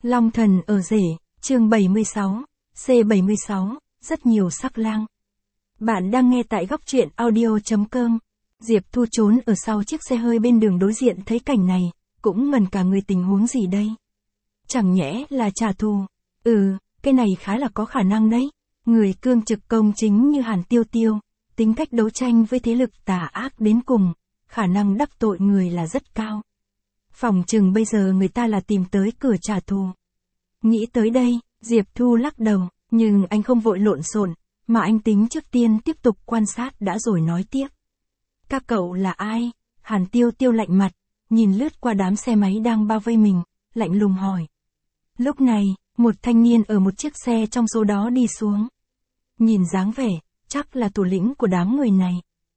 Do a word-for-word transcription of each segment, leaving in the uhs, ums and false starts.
Long thần ở rể, chương bảy mươi sáu, C bảy mươi sáu, rất nhiều sắc lang. Bạn đang nghe tại góc truyện audio chấm com. Diệp Thu trốn ở sau chiếc xe hơi bên đường đối diện thấy cảnh này, cũng ngần cả người, tình huống gì đây? Chẳng nhẽ là trả thù? Ừ, cái này khá là có khả năng đấy. Người cương trực công chính như Hàn Tiêu Tiêu, tính cách đấu tranh với thế lực tà ác đến cùng, khả năng đắc tội người là rất cao. Phỏng chừng bây giờ người ta là tìm tới cửa trả thù. Nghĩ tới đây, Diệp Thu lắc đầu, nhưng anh không vội lộn xộn, mà anh tính trước tiên tiếp tục quan sát đã rồi nói tiếp. Các cậu là ai? Hàn Tiêu Tiêu lạnh mặt, nhìn lướt qua đám xe máy đang bao vây mình, lạnh lùng hỏi. Lúc này, một thanh niên ở một chiếc xe trong số đó đi xuống. Nhìn dáng vẻ, chắc là thủ lĩnh của đám người này.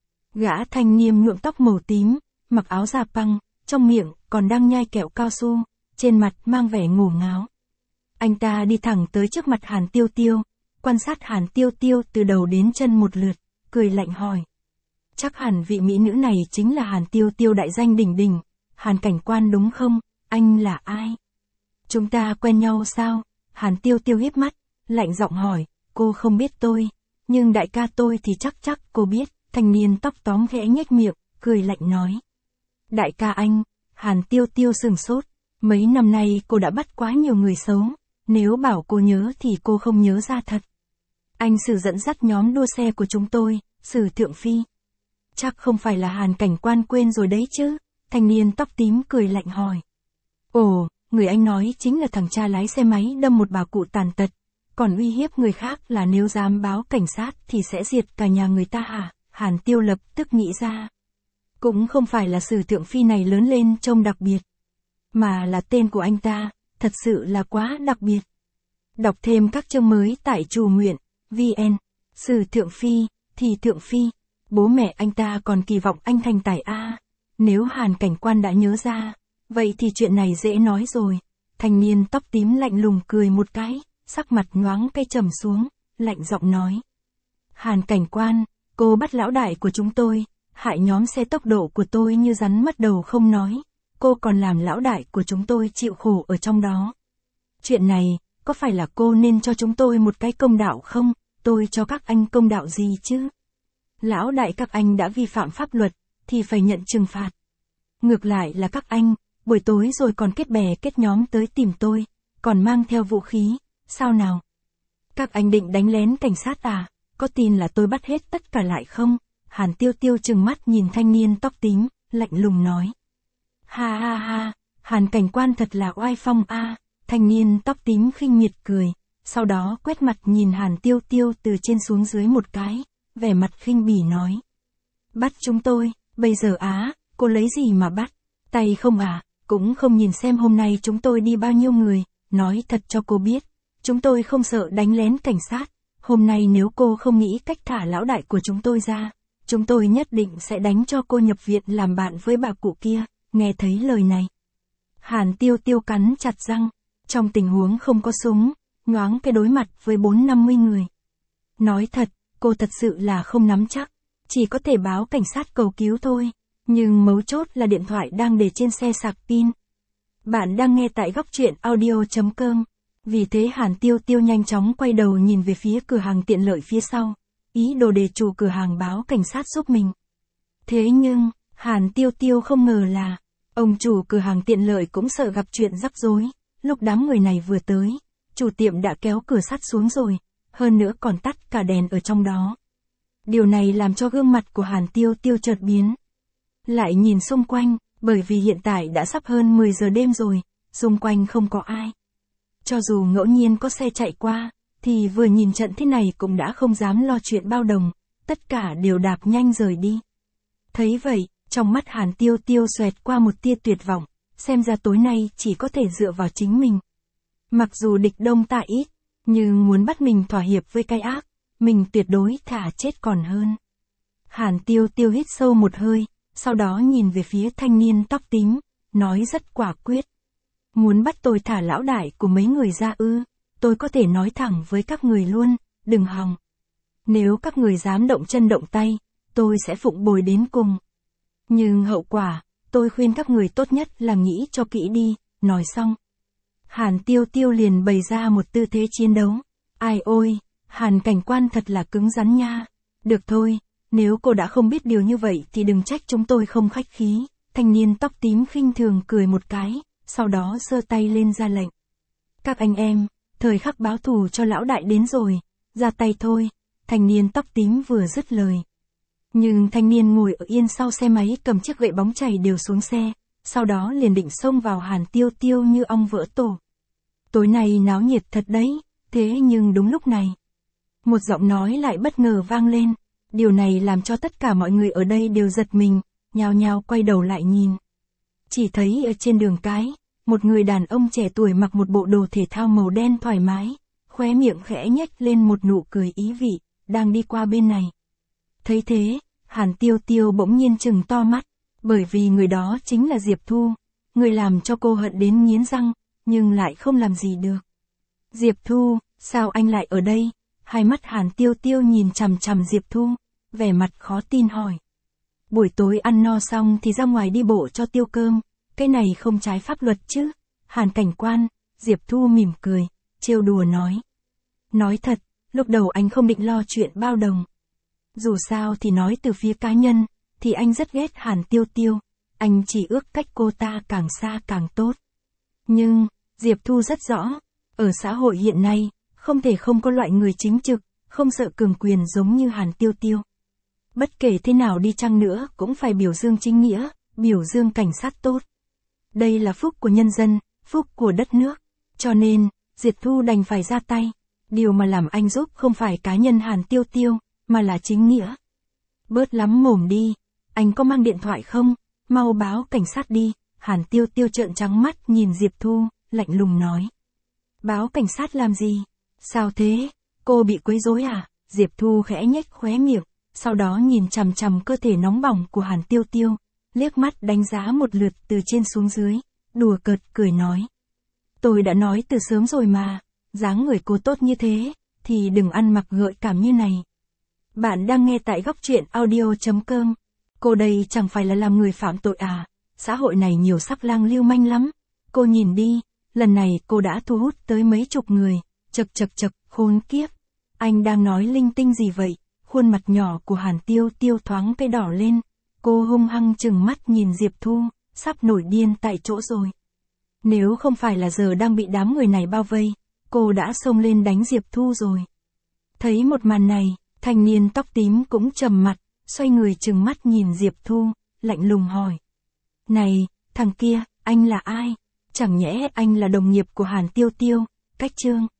Gã thanh niên nhuộm tóc màu tím, mặc áo da păng, trong miệng còn đang nhai kẹo cao su, trên mặt mang vẻ ngổ ngáo. Anh ta đi thẳng tới trước mặt Hàn Tiêu Tiêu, quan sát Hàn Tiêu Tiêu từ đầu đến chân một lượt, cười lạnh hỏi. Chắc hẳn vị mỹ nữ này chính là Hàn Tiêu Tiêu đại danh đỉnh đỉnh, Hàn cảnh quan đúng không? Anh là ai? Chúng ta quen nhau sao? Hàn Tiêu Tiêu hiếp mắt, lạnh giọng hỏi. Cô không biết tôi, nhưng đại ca tôi thì chắc chắc cô biết. Thanh niên tóc tóm khẽ nhếch miệng, cười lạnh nói. Đại ca anh? Hàn Tiêu Tiêu sừng sốt. Mấy năm nay cô đã bắt quá nhiều người xấu, nếu bảo cô nhớ thì cô không nhớ ra thật. Anh Sử dẫn dắt nhóm đua xe của chúng tôi, Sử Thượng Phi. Chắc không phải là Hàn cảnh quan quên rồi đấy chứ? Thanh niên tóc tím cười lạnh hỏi. Ồ, người anh nói chính là thằng cha lái xe máy đâm một bà cụ tàn tật, còn uy hiếp người khác là nếu dám báo cảnh sát thì sẽ diệt cả nhà người ta hả? Hàn Tiêu lập tức nghĩ ra. Cũng không phải là Sử Thượng Phi này lớn lên trông đặc biệt, mà là tên của anh ta, thật sự là quá đặc biệt. Đọc thêm các chương mới tại Trù Nguyện, vê en. Sử Thượng Phi, thì Thượng Phi. Bố mẹ anh ta còn kỳ vọng anh thành tài A. Nếu Hàn cảnh quan đã nhớ ra, vậy thì chuyện này dễ nói rồi. Thanh niên tóc tím lạnh lùng cười một cái, sắc mặt nhoáng cái trầm xuống, lạnh giọng nói. Hàn cảnh quan, cô bắt lão đại của chúng tôi, hại nhóm xe tốc độ của tôi như rắn mất đầu không nói. Cô còn làm lão đại của chúng tôi chịu khổ ở trong đó. Chuyện này, có phải là cô nên cho chúng tôi một cái công đạo không? Tôi cho các anh công đạo gì chứ? Lão đại các anh đã vi phạm pháp luật, thì phải nhận trừng phạt. Ngược lại là các anh, buổi tối rồi còn kết bè kết nhóm tới tìm tôi, còn mang theo vũ khí, sao nào? Các anh định đánh lén cảnh sát à? Có tin là tôi bắt hết tất cả lại không? Hàn Tiêu Tiêu trừng mắt nhìn thanh niên tóc tím, lạnh lùng nói. Ha ha ha, Hàn cảnh quan thật là oai phong a. Thanh niên tóc tím khinh miệt cười, sau đó quét mặt nhìn Hàn Tiêu Tiêu từ trên xuống dưới một cái, vẻ mặt khinh bỉ nói. Bắt chúng tôi, bây giờ á, cô lấy gì mà bắt? Tay không à, cũng không nhìn xem hôm nay chúng tôi đi bao nhiêu người, nói thật cho cô biết, chúng tôi không sợ đánh lén cảnh sát, hôm nay nếu cô không nghĩ cách thả lão đại của chúng tôi ra, chúng tôi nhất định sẽ đánh cho cô nhập viện làm bạn với bà cụ kia. Nghe thấy lời này, Hàn Tiêu Tiêu cắn chặt răng, trong tình huống không có súng, nhoáng cái đối mặt với bốn năm mươi người. Nói thật, cô thật sự là không nắm chắc, chỉ có thể báo cảnh sát cầu cứu thôi, nhưng mấu chốt là điện thoại đang để trên xe sạc pin. Bạn đang nghe tại góc truyện audio chấm com, vì thế Hàn Tiêu Tiêu nhanh chóng quay đầu nhìn về phía cửa hàng tiện lợi phía sau, ý đồ để chủ cửa hàng báo cảnh sát giúp mình. Thế nhưng, Hàn Tiêu Tiêu không ngờ là, ông chủ cửa hàng tiện lợi cũng sợ gặp chuyện rắc rối, lúc đám người này vừa tới, chủ tiệm đã kéo cửa sắt xuống rồi, hơn nữa còn tắt cả đèn ở trong đó. Điều này làm cho gương mặt của Hàn Tiêu Tiêu chợt biến. Lại nhìn xung quanh, bởi vì hiện tại đã sắp hơn mười giờ đêm rồi, xung quanh không có ai. Cho dù ngẫu nhiên có xe chạy qua, thì vừa nhìn trận thế này cũng đã không dám lo chuyện bao đồng, tất cả đều đạp nhanh rời đi. Thấy vậy, trong mắt Hàn Tiêu Tiêu xoẹt qua một tia tuyệt vọng, xem ra tối nay chỉ có thể dựa vào chính mình. Mặc dù địch đông ta ít, nhưng muốn bắt mình thỏa hiệp với cái ác, mình tuyệt đối thà chết còn hơn. Hàn Tiêu Tiêu hít sâu một hơi, sau đó nhìn về phía thanh niên tóc tím, nói rất quả quyết. Muốn bắt tôi thả lão đại của mấy người ra ư, tôi có thể nói thẳng với các người luôn, đừng hòng. Nếu các người dám động chân động tay, tôi sẽ phụng bồi đến cùng. Nhưng hậu quả, tôi khuyên các người tốt nhất là nghĩ cho kỹ đi, nói xong. Hàn Tiêu Tiêu liền bày ra một tư thế chiến đấu. Ai ôi, Hàn cảnh quan thật là cứng rắn nha. Được thôi, nếu cô đã không biết điều như vậy thì đừng trách chúng tôi không khách khí. Thanh niên tóc tím khinh thường cười một cái, sau đó giơ tay lên ra lệnh. Các anh em, thời khắc báo thù cho lão đại đến rồi, ra tay thôi. Thanh niên tóc tím vừa dứt lời. Nhưng thanh niên ngồi ở yên sau xe máy cầm chiếc gậy bóng chảy đều xuống xe, sau đó liền định xông vào Hàn Tiêu Tiêu như ong vỡ tổ. Tối nay náo nhiệt thật đấy, thế nhưng đúng lúc này. Một giọng nói lại bất ngờ vang lên, điều này làm cho tất cả mọi người ở đây đều giật mình, nhao nhao quay đầu lại nhìn. Chỉ thấy ở trên đường cái, một người đàn ông trẻ tuổi mặc một bộ đồ thể thao màu đen thoải mái, khóe miệng khẽ nhếch lên một nụ cười ý vị, đang đi qua bên này. Thấy thế, Hàn Tiêu Tiêu bỗng nhiên trừng to mắt, bởi vì người đó chính là Diệp Thu, người làm cho cô hận đến nghiến răng, nhưng lại không làm gì được. Diệp Thu, sao anh lại ở đây? Hai mắt Hàn Tiêu Tiêu nhìn chằm chằm Diệp Thu, vẻ mặt khó tin hỏi. Buổi tối ăn no xong thì ra ngoài đi bộ cho tiêu cơm, cái này không trái pháp luật chứ? Hàn cảnh quan, Diệp Thu mỉm cười, trêu đùa nói. Nói thật, lúc đầu anh không định lo chuyện bao đồng. Dù sao thì nói từ phía cá nhân, thì anh rất ghét Hàn Tiêu Tiêu, anh chỉ ước cách cô ta càng xa càng tốt. Nhưng, Diệp Thu rất rõ, ở xã hội hiện nay, không thể không có loại người chính trực, không sợ cường quyền giống như Hàn Tiêu Tiêu. Bất kể thế nào đi chăng nữa cũng phải biểu dương chính nghĩa, biểu dương cảnh sát tốt. Đây là phúc của nhân dân, phúc của đất nước. Cho nên, Diệp Thu đành phải ra tay. Điều mà làm anh giúp không phải cá nhân Hàn Tiêu Tiêu, mà là chính nghĩa. Bớt lắm mồm đi, anh có mang điện thoại không? Mau báo cảnh sát đi. Hàn Tiêu Tiêu trợn trắng mắt nhìn Diệp Thu, lạnh lùng nói. Báo cảnh sát làm gì? Sao thế? Cô bị quấy rối à? Diệp Thu khẽ nhếch khóe miệng, sau đó nhìn chằm chằm cơ thể nóng bỏng của Hàn Tiêu Tiêu, liếc mắt đánh giá một lượt từ trên xuống dưới, đùa cợt cười nói. Tôi đã nói từ sớm rồi mà, dáng người cô tốt như thế, thì đừng ăn mặc gợi cảm như này. Bạn đang nghe tại góc truyện audio chấm com. Cô đây chẳng phải là làm người phạm tội à? Xã hội này nhiều sắc lang lưu manh lắm. Cô nhìn đi, lần này cô đã thu hút tới mấy chục người. Chật chật chật, khốn kiếp. Anh đang nói linh tinh gì vậy? Khuôn mặt nhỏ của Hàn Tiêu Tiêu thoáng cái đỏ lên. Cô hung hăng chừng mắt nhìn Diệp Thu, sắp nổi điên tại chỗ rồi. Nếu không phải là giờ đang bị đám người này bao vây, cô đã xông lên đánh Diệp Thu rồi. Thấy một màn này, thanh niên tóc tím cũng trầm mặt, xoay người chừng mắt nhìn Diệp Thu, lạnh lùng hỏi. Này, thằng kia, anh là ai? Chẳng nhẽ anh là đồng nghiệp của Hàn Tiêu Tiêu, cách trương.